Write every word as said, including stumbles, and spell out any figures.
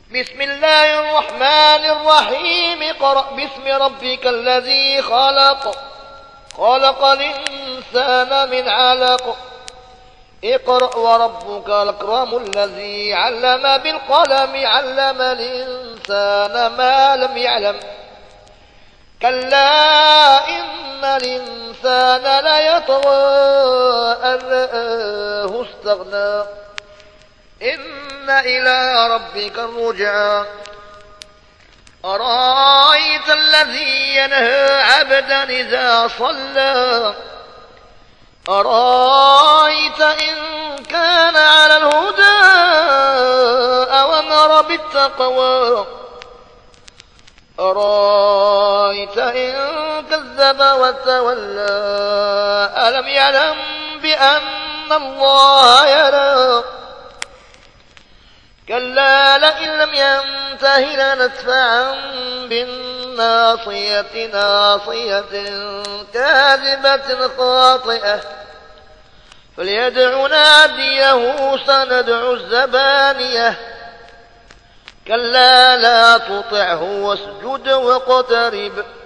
بسم الله الرحمن الرحيم اقرأ باسم ربك الذي خلق خلق الإنسان من علق اقرأ وربك الأكرم الذي علم بالقلم علم الإنسان ما لم يعلم كلا إن الإنسان ليطغى أن رآه استغنى إن إلى ربك الرجعى أرأيت الذي ينهى عبدا إذا صلى أرأيت إن كان على الهدى أو أمر بالتقوى أرأيت إن كذب وتولى ألم يعلم بأن الله يرى كلا لئن لم ينته لنسفعا بالناصية ناصية كاذبة خاطئة فليدع ناديه سندع الزبانية كلا لا تطعه واسجد واقترب